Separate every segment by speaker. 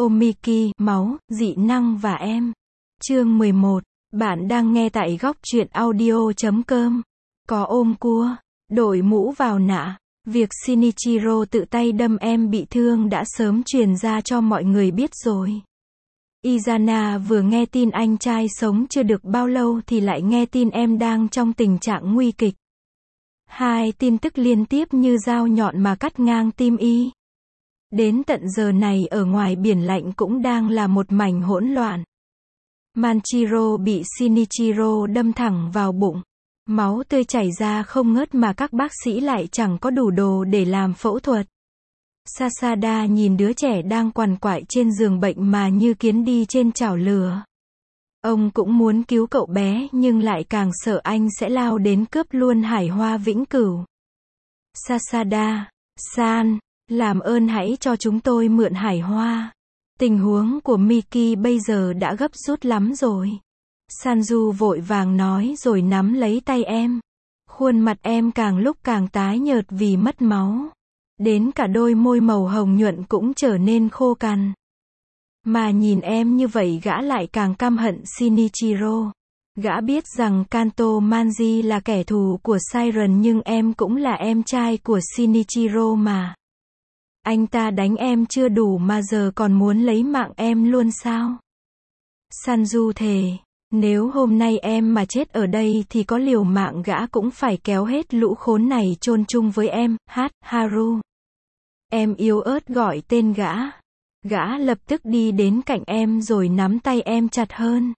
Speaker 1: Omiki, máu, dị năng và em. Chương 11. Bạn đang nghe tại góc truyện audio.com. Có ôm cua, đội mũ vào nạ. Việc Shinichiro tự tay đâm em bị thương đã sớm truyền ra cho mọi người biết rồi. Izana vừa nghe tin anh trai sống chưa được bao lâu thì lại nghe tin em đang trong tình trạng nguy kịch. Hai tin tức liên tiếp như dao nhọn mà cắt ngang tim y. Đến tận giờ này ở ngoài biển lạnh cũng đang là một mảnh hỗn loạn. Manchiro bị Shinichiro đâm thẳng vào bụng. Máu tươi chảy ra không ngớt mà các bác sĩ lại chẳng có đủ đồ để làm phẫu thuật. Sasada nhìn đứa trẻ đang quằn quại trên giường bệnh mà như kiến đi trên chảo lửa. Ông cũng muốn cứu cậu bé nhưng lại càng sợ anh sẽ lao đến cướp luôn hải hoa vĩnh cửu. Sasada-san, làm ơn hãy cho chúng tôi mượn hải hoa. Tình huống của Miki bây giờ đã gấp rút lắm rồi. Sanju vội vàng nói rồi nắm lấy tay em. Khuôn mặt em càng lúc càng tái nhợt vì mất máu. Đến cả đôi môi màu hồng nhuận cũng trở nên khô cằn. Mà nhìn em như vậy gã lại càng căm hận Shinichiro. Gã biết rằng Kanto Manji là kẻ thù của Siren nhưng em cũng là em trai của Shinichiro mà. Anh ta đánh em chưa đủ mà giờ còn muốn lấy mạng em luôn sao? Sanju thề, nếu hôm nay em mà chết ở đây thì có liều mạng gã cũng phải kéo hết lũ khốn này chôn chung với em. Haru. Em yếu ớt gọi tên gã. Gã lập tức đi đến cạnh em rồi nắm tay em chặt hơn.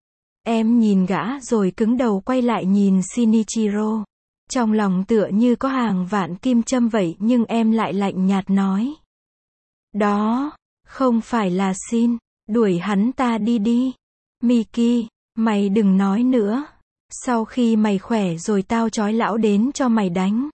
Speaker 1: Em nhìn gã rồi cứng đầu quay lại nhìn Shinichiro. Trong lòng tựa như có hàng vạn kim châm vậy nhưng em lại lạnh nhạt nói. Đó, không phải là Shin, đuổi hắn ta đi đi. Miki, mày đừng nói nữa. Sau khi mày khỏe rồi tao trói lão đến cho mày đánh.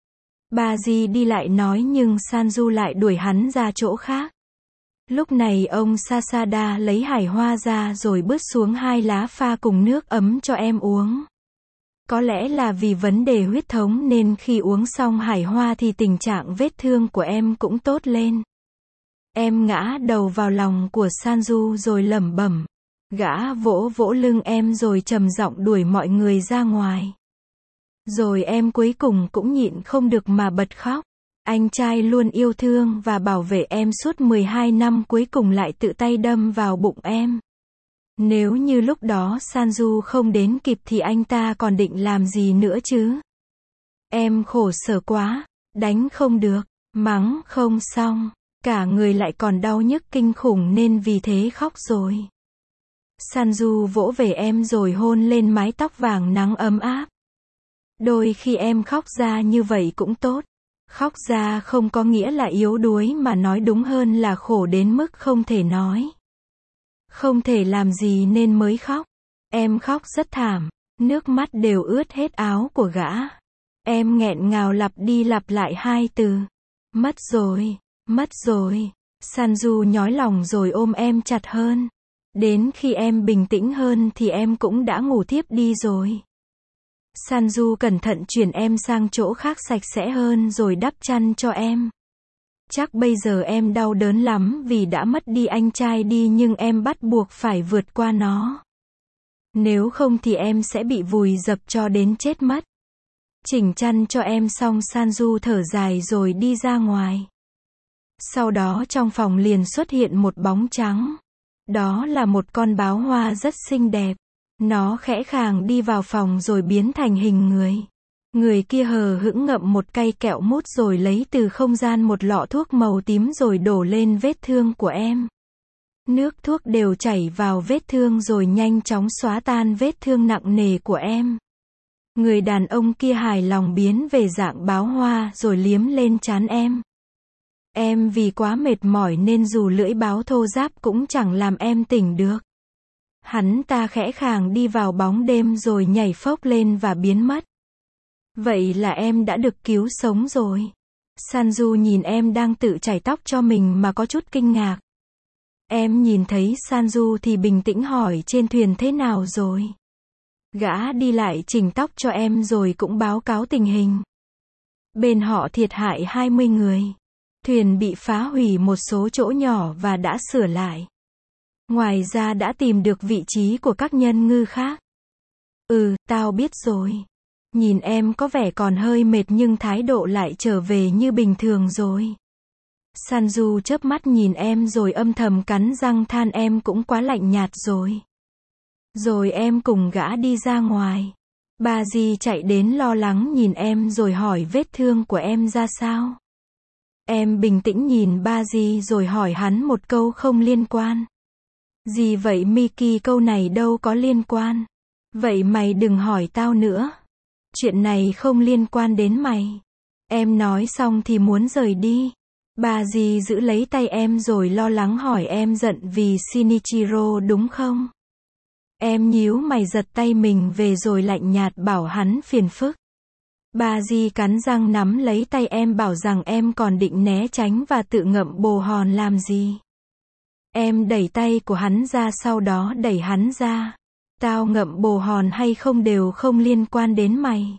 Speaker 1: Baji đi lại nói nhưng Sanju lại đuổi hắn ra chỗ khác. Lúc này ông Sasada lấy hải hoa ra rồi bứt xuống 2 lá pha cùng nước ấm cho em uống. Có lẽ là vì vấn đề huyết thống nên khi uống xong hải hoa thì tình trạng vết thương của em cũng tốt lên. Em ngã đầu vào lòng của Sanju rồi lẩm bẩm. Gã vỗ vỗ lưng em rồi trầm giọng đuổi mọi người ra ngoài. Rồi em cuối cùng cũng nhịn không được mà bật khóc. Anh trai luôn yêu thương và bảo vệ em suốt 12 năm cuối cùng lại tự tay đâm vào bụng em. Nếu như lúc đó Sanju không đến kịp thì anh ta còn định làm gì nữa chứ? Em khổ sở quá, đánh không được, mắng không xong, cả người lại còn đau nhức kinh khủng nên vì thế khóc rồi. Sanju vỗ về em rồi hôn lên mái tóc vàng nắng ấm áp. Đôi khi em khóc ra như vậy cũng tốt. Khóc ra không có nghĩa là yếu đuối mà nói đúng hơn là khổ đến mức không thể nói. Không thể làm gì nên mới khóc. Em khóc rất thảm, nước mắt đều ướt hết áo của gã. Em nghẹn ngào lặp đi lặp lại 2 từ. Mất rồi, mất rồi. Sanju nhói lòng rồi ôm em chặt hơn. Đến khi em bình tĩnh hơn thì em cũng đã ngủ thiếp đi rồi. Sanju cẩn thận chuyển em sang chỗ khác sạch sẽ hơn rồi đắp chăn cho em. Chắc bây giờ em đau đớn lắm vì đã mất đi anh trai đi nhưng em bắt buộc phải vượt qua nó. Nếu không thì em sẽ bị vùi dập cho đến chết mất. Chỉnh chăn cho em xong Sanju thở dài rồi đi ra ngoài. Sau đó trong phòng liền xuất hiện một bóng trắng. Đó là một con báo hoa rất xinh đẹp. Nó khẽ khàng đi vào phòng rồi biến thành hình người. Người kia hờ hững ngậm một cây kẹo mút rồi lấy từ không gian một lọ thuốc màu tím rồi đổ lên vết thương của em. Nước thuốc đều chảy vào vết thương rồi nhanh chóng xóa tan vết thương nặng nề của em. Người đàn ông kia hài lòng biến về dạng báo hoa rồi liếm lên trán em. Em vì quá mệt mỏi nên dù lưỡi báo thô ráp cũng chẳng làm em tỉnh được. Hắn ta khẽ khàng đi vào bóng đêm rồi nhảy phốc lên và biến mất. Vậy là em đã được cứu sống rồi. Sanju nhìn em đang tự chải tóc cho mình mà có chút kinh ngạc. Em nhìn thấy Sanju thì bình tĩnh hỏi trên thuyền thế nào rồi. Gã đi lại chỉnh tóc cho em rồi cũng báo cáo tình hình. Bên họ thiệt hại 20 người. Thuyền bị phá hủy một số chỗ nhỏ và đã sửa lại. Ngoài ra đã tìm được vị trí của các nhân ngư khác. Tao biết rồi. Nhìn em có vẻ còn hơi mệt nhưng thái độ lại trở về như bình thường rồi. Sanju chớp mắt nhìn em rồi âm thầm cắn răng than em cũng quá lạnh nhạt rồi. Rồi em cùng gã đi ra ngoài. Baji chạy đến lo lắng nhìn em rồi hỏi vết thương của em ra sao. Em bình tĩnh nhìn Baji rồi hỏi hắn một câu không liên quan. Gì vậy Miki, câu này đâu có liên quan. Vậy mày đừng hỏi tao nữa. Chuyện này không liên quan đến mày. Em nói xong thì muốn rời đi. Baji giữ lấy tay em rồi lo lắng hỏi em giận vì Shinichiro đúng không? Em nhíu mày giật tay mình về rồi lạnh nhạt bảo hắn phiền phức. Baji cắn răng nắm lấy tay em bảo rằng em còn định né tránh và tự ngậm bồ hòn làm gì. Em đẩy tay của hắn ra sau đó đẩy hắn ra. Tao ngậm bồ hòn hay không đều không liên quan đến mày.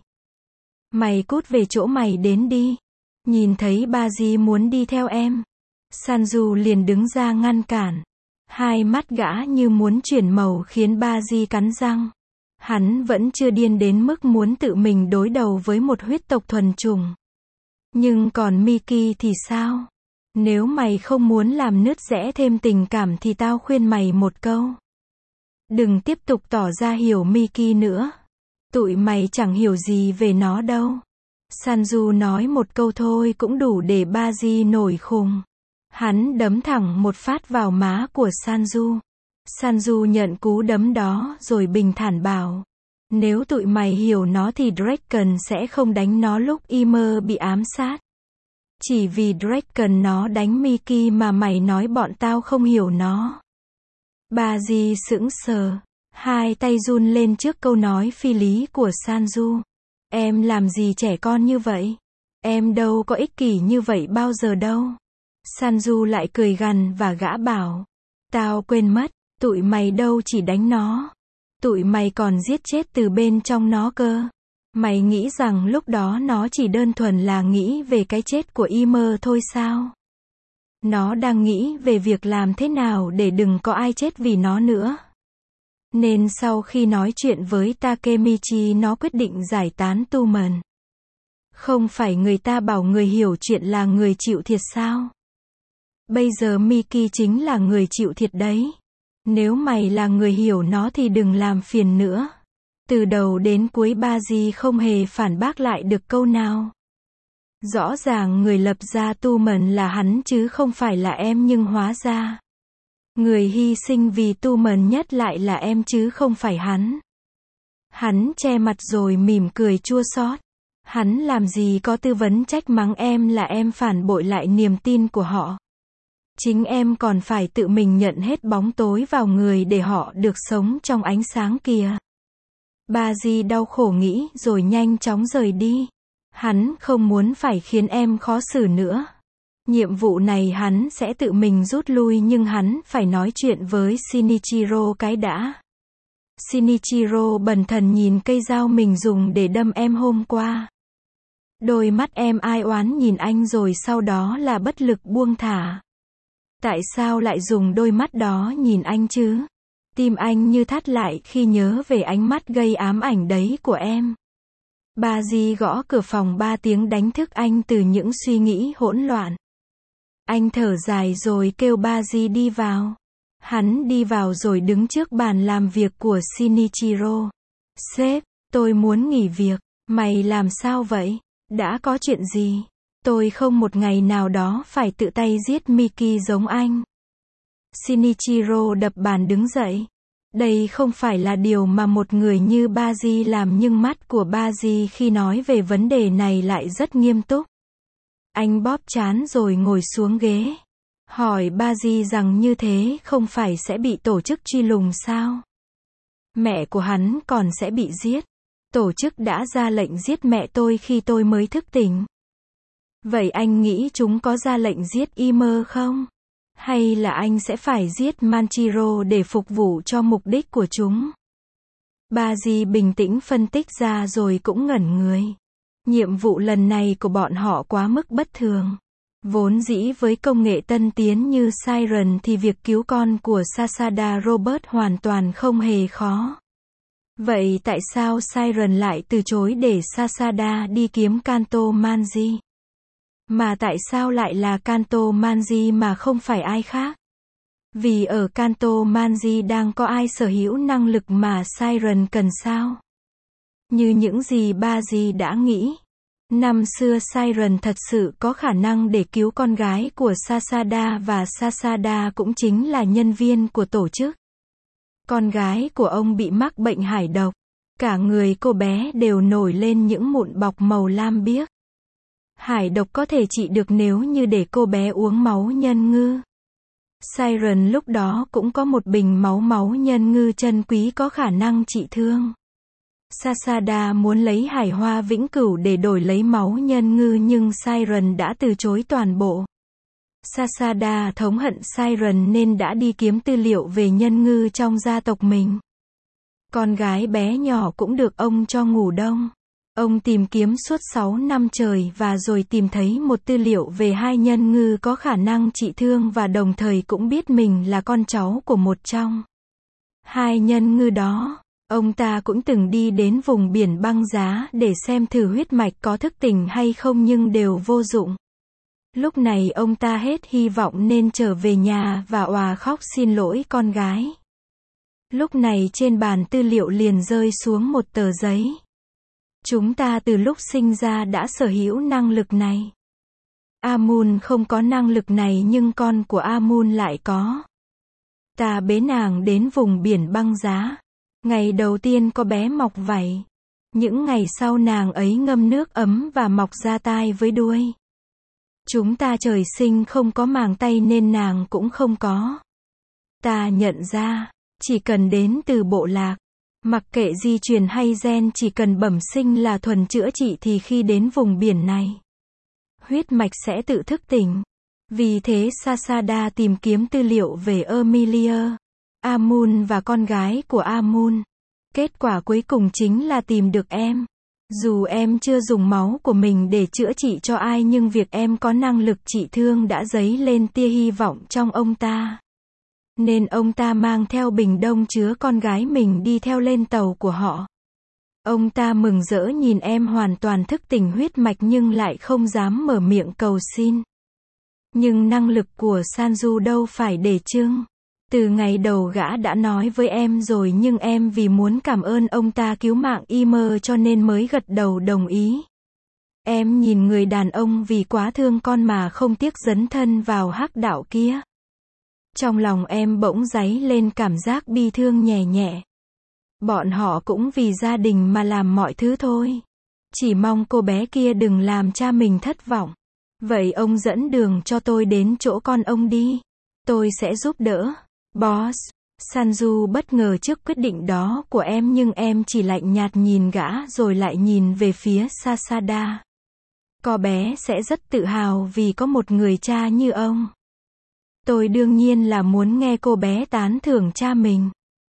Speaker 1: Mày cút về chỗ mày đến đi. Nhìn thấy Baji muốn đi theo em, Sanju liền đứng ra ngăn cản. Hai mắt gã như muốn chuyển màu khiến Baji cắn răng. Hắn vẫn chưa điên đến mức muốn tự mình đối đầu với một huyết tộc thuần chủng. Nhưng còn Miki thì sao? Nếu mày không muốn làm nứt rẽ thêm tình cảm thì tao khuyên mày một câu. Đừng tiếp tục tỏ ra hiểu Miki nữa. Tụi mày chẳng hiểu gì về nó đâu. Sanju nói một câu thôi cũng đủ để Baji nổi khùng. Hắn đấm thẳng một phát vào má của Sanju. Sanju nhận cú đấm đó rồi bình thản bảo. Nếu tụi mày hiểu nó thì Draken sẽ không đánh nó lúc Ymir bị ám sát. Chỉ vì Draken nó đánh Miki mà mày nói bọn tao không hiểu nó. Baji sững sờ. Hai tay run lên trước câu nói phi lý của Sanju. Em làm gì trẻ con như vậy? Em đâu có ích kỷ như vậy bao giờ đâu. Sanju lại cười gằn và gã bảo. Tao quên mất, tụi mày đâu chỉ đánh nó. Tụi mày còn giết chết từ bên trong nó cơ. Mày nghĩ rằng lúc đó nó chỉ đơn thuần là nghĩ về cái chết của Ymir thôi sao? Nó đang nghĩ về việc làm thế nào để đừng có ai chết vì nó nữa. Nên sau khi nói chuyện với Takemichi nó quyết định giải tán Tumen. Không phải người ta bảo người hiểu chuyện là người chịu thiệt sao? Bây giờ Miki chính là người chịu thiệt đấy. Nếu mày là người hiểu nó thì đừng làm phiền nữa. Từ đầu đến cuối Baji không hề phản bác lại được câu nào. Rõ ràng người lập ra Tumen là hắn chứ không phải là em nhưng hóa ra. Người hy sinh vì Tumen nhất lại là em chứ không phải hắn. Hắn che mặt rồi mỉm cười chua xót. Hắn làm gì có tư vấn trách mắng em là em phản bội lại niềm tin của họ. Chính em còn phải tự mình nhận hết bóng tối vào người để họ được sống trong ánh sáng kìa. Baji đau khổ nghĩ rồi nhanh chóng rời đi. Hắn không muốn phải khiến em khó xử nữa. Nhiệm vụ này hắn sẽ tự mình rút lui nhưng hắn phải nói chuyện với Shinichiro cái đã. Shinichiro bần thần nhìn cây dao mình dùng để đâm em hôm qua. Đôi mắt em ai oán nhìn anh rồi sau đó là bất lực buông thả. Tại sao lại dùng đôi mắt đó nhìn anh chứ? Tim anh như thắt lại khi nhớ về ánh mắt gây ám ảnh đấy của em. Baji gõ cửa phòng 3 tiếng đánh thức anh từ những suy nghĩ hỗn loạn. Anh thở dài rồi kêu Baji đi vào. Hắn đi vào rồi đứng trước bàn làm việc của Shinichiro. Sếp, tôi muốn nghỉ việc. Mày làm sao vậy? Đã có chuyện gì? Tôi không một ngày nào đó phải tự tay giết Miki giống anh. Shinichiro đập bàn đứng dậy. Đây không phải là điều mà một người như Baji làm nhưng mắt của Baji khi nói về vấn đề này lại rất nghiêm túc. Anh bóp trán rồi ngồi xuống ghế. Hỏi Baji rằng như thế không phải sẽ bị tổ chức truy lùng sao? Mẹ của hắn còn sẽ bị giết. Tổ chức đã ra lệnh giết mẹ tôi khi tôi mới thức tỉnh. Vậy anh nghĩ chúng có ra lệnh giết Ymir không? Hay là anh sẽ phải giết Manchiro để phục vụ cho mục đích của chúng? Baji bình tĩnh phân tích ra rồi cũng ngẩn người. Nhiệm vụ lần này của bọn họ quá mức bất thường. Vốn dĩ với công nghệ tân tiến như Siren thì việc cứu con của Sasada Robert hoàn toàn không hề khó. Vậy tại sao Siren lại từ chối để Sasada đi kiếm Kanto Manji? Mà tại sao lại là Kanto Manji mà không phải ai khác? Vì ở Kanto Manji đang có ai sở hữu năng lực mà Siren cần sao? Như những gì ba dì đã nghĩ. Năm xưa Siren thật sự có khả năng để cứu con gái của Sasada và Sasada cũng chính là nhân viên của tổ chức. Con gái của ông bị mắc bệnh hải độc. Cả người cô bé đều nổi lên những mụn bọc màu lam biếc. Hải độc có thể trị được nếu như để cô bé uống máu nhân ngư. Siren lúc đó cũng có một bình máu nhân ngư chân quý có khả năng trị thương. Sasada muốn lấy hải hoa vĩnh cửu để đổi lấy máu nhân ngư nhưng Siren đã từ chối toàn bộ. Sasada thống hận Siren nên đã đi kiếm tư liệu về nhân ngư trong gia tộc mình. Con gái bé nhỏ cũng được ông cho ngủ đông. Ông tìm kiếm suốt 6 năm trời và rồi tìm thấy một tư liệu về hai nhân ngư có khả năng trị thương và đồng thời cũng biết mình là con cháu của một trong hai nhân ngư đó. Ông ta cũng từng đi đến vùng biển băng giá để xem thử huyết mạch có thức tỉnh hay không nhưng đều vô dụng. Lúc này ông ta hết hy vọng nên trở về nhà và òa khóc xin lỗi con gái. Lúc này trên bàn tư liệu liền rơi xuống một tờ giấy. Chúng ta từ lúc sinh ra đã sở hữu năng lực này. Amun không có năng lực này nhưng con của Amun lại có. Ta bế nàng đến vùng biển băng giá. Ngày đầu tiên có bé mọc vảy. Những ngày sau nàng ấy ngâm nước ấm và mọc ra tai với đuôi. Chúng ta trời sinh không có màng tay nên nàng cũng không có. Ta nhận ra, chỉ cần đến từ bộ lạc, mặc kệ di truyền hay gen chỉ cần bẩm sinh là thuần chữa trị thì khi đến vùng biển này, huyết mạch sẽ tự thức tỉnh. Vì thế Sasada tìm kiếm tư liệu về Emilia, Amun và con gái của Amun. Kết quả cuối cùng chính là tìm được em. Dù em chưa dùng máu của mình để chữa trị cho ai nhưng việc em có năng lực trị thương đã dấy lên tia hy vọng trong ông ta. Nên ông ta mang theo bình đông chứa con gái mình đi theo lên tàu của họ. Ông ta mừng rỡ nhìn em hoàn toàn thức tỉnh huyết mạch nhưng lại không dám mở miệng cầu xin. Nhưng năng lực của Sanju đâu phải để trưng. Từ ngày đầu gã đã nói với em rồi nhưng em vì muốn cảm ơn ông ta cứu mạng Imer cho nên mới gật đầu đồng ý. Em nhìn người đàn ông vì quá thương con mà không tiếc dấn thân vào hắc đạo kia. Trong lòng em bỗng dấy lên cảm giác bi thương nhẹ nhẹ. Bọn họ cũng vì gia đình mà làm mọi thứ thôi. Chỉ mong cô bé kia đừng làm cha mình thất vọng. Vậy ông dẫn đường cho tôi đến chỗ con ông đi. Tôi sẽ giúp đỡ. Boss. Sanju bất ngờ trước quyết định đó của em nhưng em chỉ lạnh nhạt nhìn gã rồi lại nhìn về phía Sasada. Cô bé sẽ rất tự hào vì có một người cha như ông. Tôi đương nhiên là muốn nghe cô bé tán thưởng cha mình.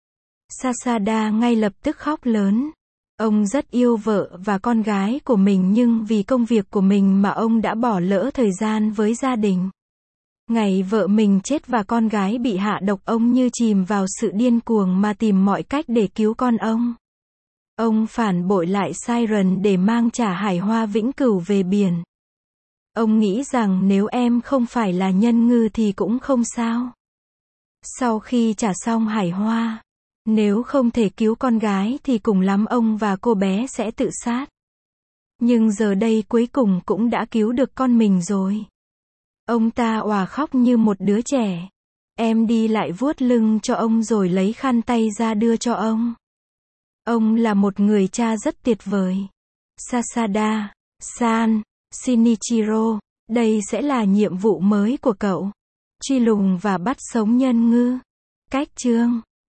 Speaker 1: Sasada ngay lập tức khóc lớn. Ông rất yêu vợ và con gái của mình nhưng vì công việc của mình mà ông đã bỏ lỡ thời gian với gia đình. Ngày vợ mình chết và con gái bị hạ độc ông như chìm vào sự điên cuồng mà tìm mọi cách để cứu con ông. Ông phản bội lại Siren để mang trả hải hoa vĩnh cửu về biển. Ông nghĩ rằng nếu em không phải là nhân ngư thì cũng không sao. Sau khi trả xong hải hoa, nếu không thể cứu con gái thì cùng lắm ông và cô bé sẽ tự sát. Nhưng giờ đây cuối cùng cũng đã cứu được con mình rồi. Ông ta òa khóc như một đứa trẻ. Em đi lại vuốt lưng cho ông rồi lấy khăn tay ra đưa cho ông. Ông là một người cha rất tuyệt vời. Sasada, San, Shinichiro, đây sẽ là nhiệm vụ mới của cậu. Truy lùng và bắt sống nhân ngư. Cách chương